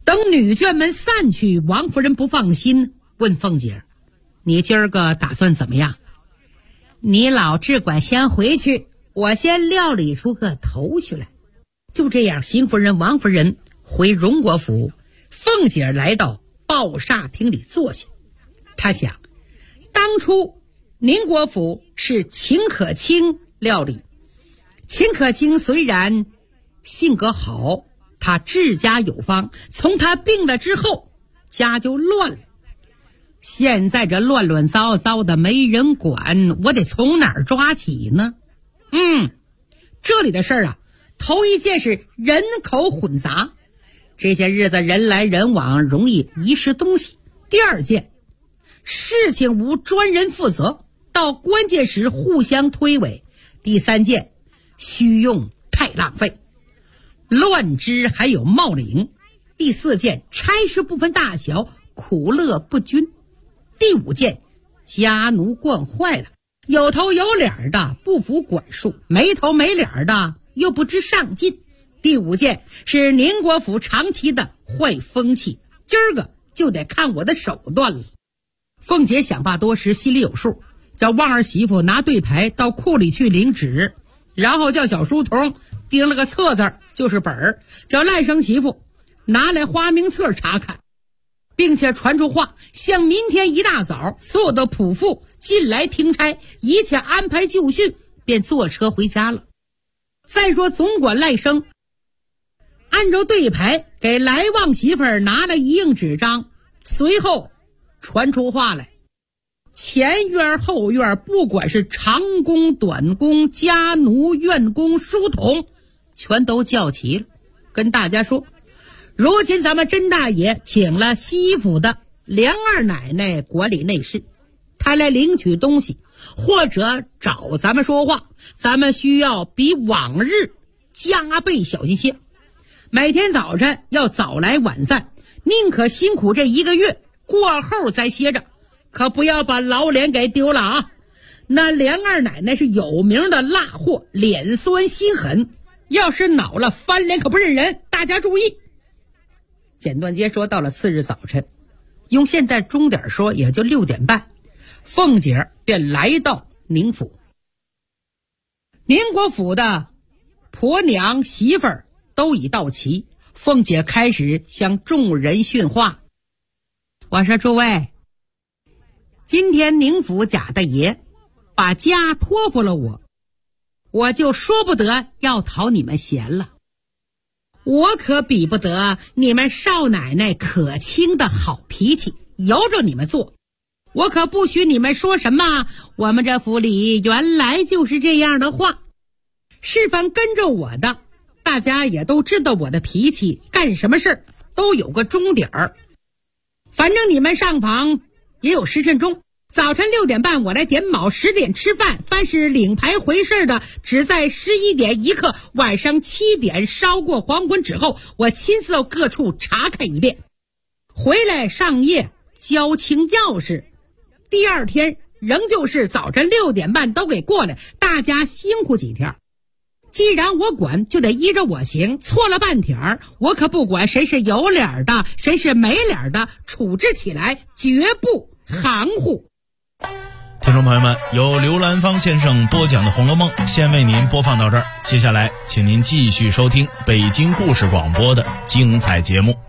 等女眷们散去，王夫人不放心，问凤姐：你今儿个打算怎么样？你老只管先回去，我先料理出个头绪来。就这样，邢夫人、王夫人回荣国府，凤姐来到抱厦厅里坐下。她想，当初宁国府是秦可卿料理，秦可卿虽然性格好，他治家有方，从他病了之后，家就乱了。现在这乱乱糟糟的没人管，我得从哪儿抓起呢？这里的事儿啊，头一件是人口混杂，这些日子人来人往，容易遗失东西。第二件，事情无专人负责，到关键时互相推诿。第三件，虚用太浪费，乱支还有冒领。第四件，差事不分大小，苦乐不均。第五件，家奴惯坏了，有头有脸的不服管束，没头没脸的又不知上进。第五件是宁国府长期的坏风气，今儿个就得看我的手段了。凤姐想罢多时，心里有数，叫旺儿媳妇拿对牌到库里去领纸，然后叫小书童钉了个册子，就是本儿，叫赖生媳妇拿来花名册查看，并且传出话，像明天一大早所有的仆妇进来听差，一切安排就绪，便坐车回家了。再说总管赖生按照对牌给来旺媳妇儿拿了一应纸张，随后传出话来，前院后院不管是长工短工家奴院工书童全都叫齐了，跟大家说，如今咱们甄大爷请了西府的梁二奶奶管理内事，她来领取东西或者找咱们说话，咱们需要比往日加倍小心些，每天早晨要早来晚散，宁可辛苦这1个月，过后再歇着，可不要把老脸给丢了啊！那梁二奶奶是有名的辣货，脸酸心狠，要是恼了翻脸可不认人，大家注意。简短截说，到了次日早晨，用现在钟点说也就6点半，凤姐便来到宁府。宁国府的婆娘媳妇儿都已到齐，凤姐开始向众人训话。我说诸位，今天宁府贾大爷把家托付了我就说不得要讨你们嫌了。我可比不得你们少奶奶可卿的好脾气，由着你们做，我可不许你们说什么我们这府里原来就是这样的话。是凡跟着我的，大家也都知道我的脾气，干什么事都有个钟点儿。反正你们上房也有时辰钟，早晨6点半我来点卯，10点吃饭，凡是领牌回事的只在11点1刻，晚上7点烧过黄昏之后，我亲自到各处查看一遍，回来上夜交清钥匙，第二天仍旧是早晨6点半都给过来，大家辛苦几天。既然我管，就得依着我行，错了半点儿，我可不管谁是有脸的谁是没脸的，处置起来绝不含糊。 听众朋友们，由刘兰芳先生播讲的《红楼梦》先为您播放到这儿，接下来请您继续收听北京故事广播的精彩节目。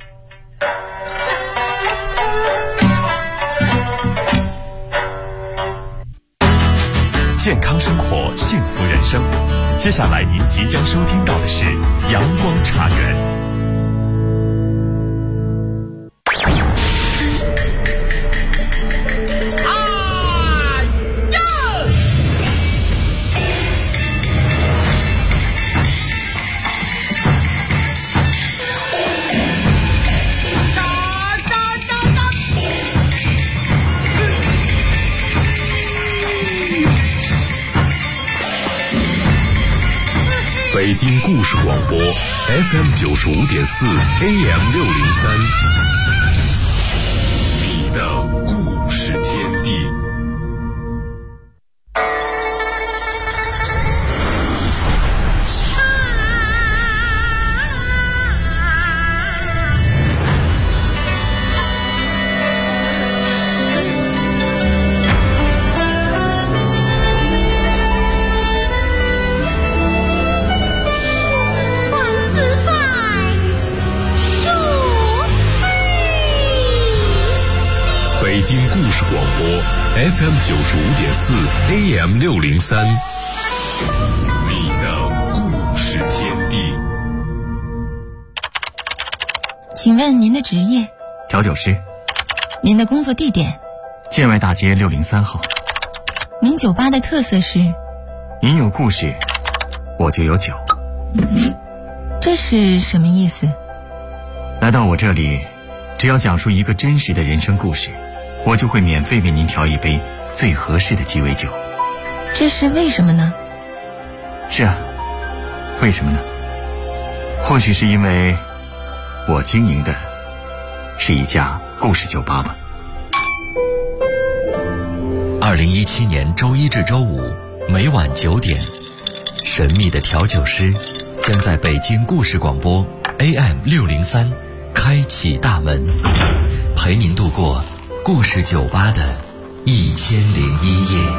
健康生活，幸福人生。接下来您即将收听到的是阳光茶园。北京故事广播 FM 95.4 AM 603，你的故事天地。 北京故事广播 FM 95.4 AM 603，你的故事天地。 请问您的职业？ 调酒师。 您的工作地点？ 建外大街603号。 您酒吧的特色是？ 您有故事，我就有酒。 这是什么意思？ 来到我这里，只要讲述一个真实的人生故事，我就会免费为您调一杯最合适的鸡尾酒。 这是为什么呢？ 是啊，为什么呢？或许是因为我经营的是一家故事酒吧吧。 2017年周一至周五每晚9点，神秘的调酒师将在北京故事广播 AM 603开启大门，陪您度过故事酒吧的1001夜。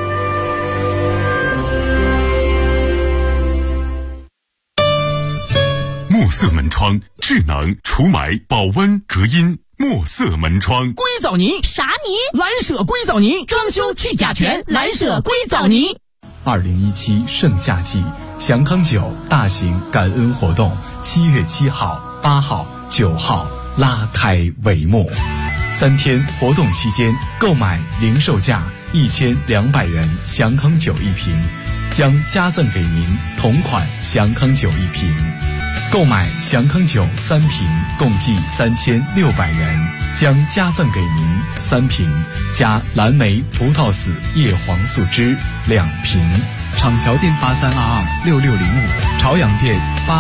墨色门窗，智能除霾、保温、隔音。墨色门窗， 硅藻泥啥泥？ 蓝舍硅藻泥，装修去甲醛，蓝舍硅藻泥。 2017盛夏季祥康酒大型感恩活动7月7号、8号、9号拉开帷幕。3天活动期间，购买零售价1200元祥康酒1瓶，将加赠给您同款祥康酒1瓶。购买祥康酒3瓶，共计3600元，将加赠给您3瓶加蓝莓葡萄籽叶黄素汁2瓶。厂桥店83226605，朝阳店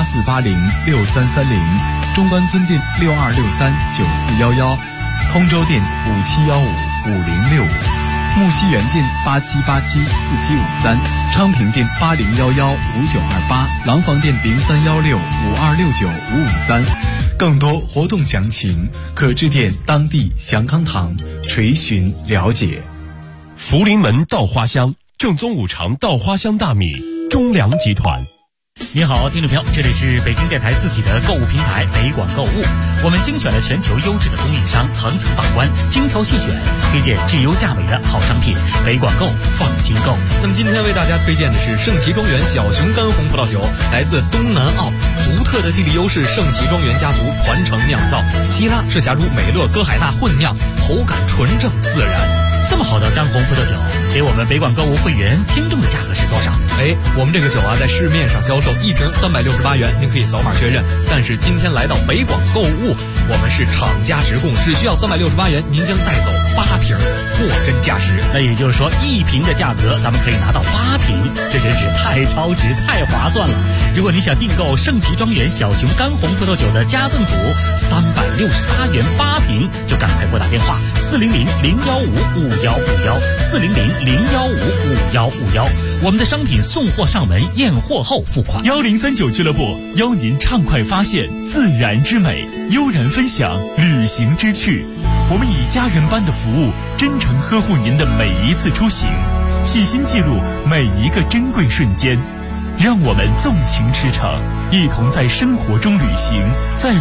84806330，中关村店62639411，通州店57155065。木樨园店87874753，昌平店80115928，廊坊店031652695553。更多活动详情可致电当地祥康堂垂询了解。 福临门稻花香，正宗五常稻花香大米，中粮集团。 你好，听众朋友，这里是北京电台自己的购物平台北广购物，我们精选了全球优质的供应商，层层把关，精挑细选，推荐质优价美的好商品，北广购放心购。 那么今天为大家推荐的是圣奇庄园小熊干红葡萄酒，来自东南澳，独特的地理优势，圣奇庄园家族传承酿造，希腊赤霞珠美乐歌海纳混酿，口感纯正自然。 这么好的干红葡萄酒，给我们北广购物会员听众的价格是多少？ 我们这个酒啊，在市面上销售1瓶368元，您可以扫码确认。但是今天来到北广购物，我们是厂家直供，只需要368元，您将带走8瓶，货真价实。 那也就是说，1瓶的价格咱们可以拿到8瓶，这真是太超值、太划算了。如果你想订购圣奇庄园小熊干红葡萄酒的加赠组，368元8瓶，就赶快拨打电话400-015-5151，400-015-5151，我们的商品送货上门，验货后付款。 1039俱乐部邀您畅快发现自然之美，悠然分享旅行之趣。我们以家人般的服务，真诚呵护您的每一次出行，细心记录每一个珍贵瞬间。让我们纵情驰骋，一同在生活中旅行，在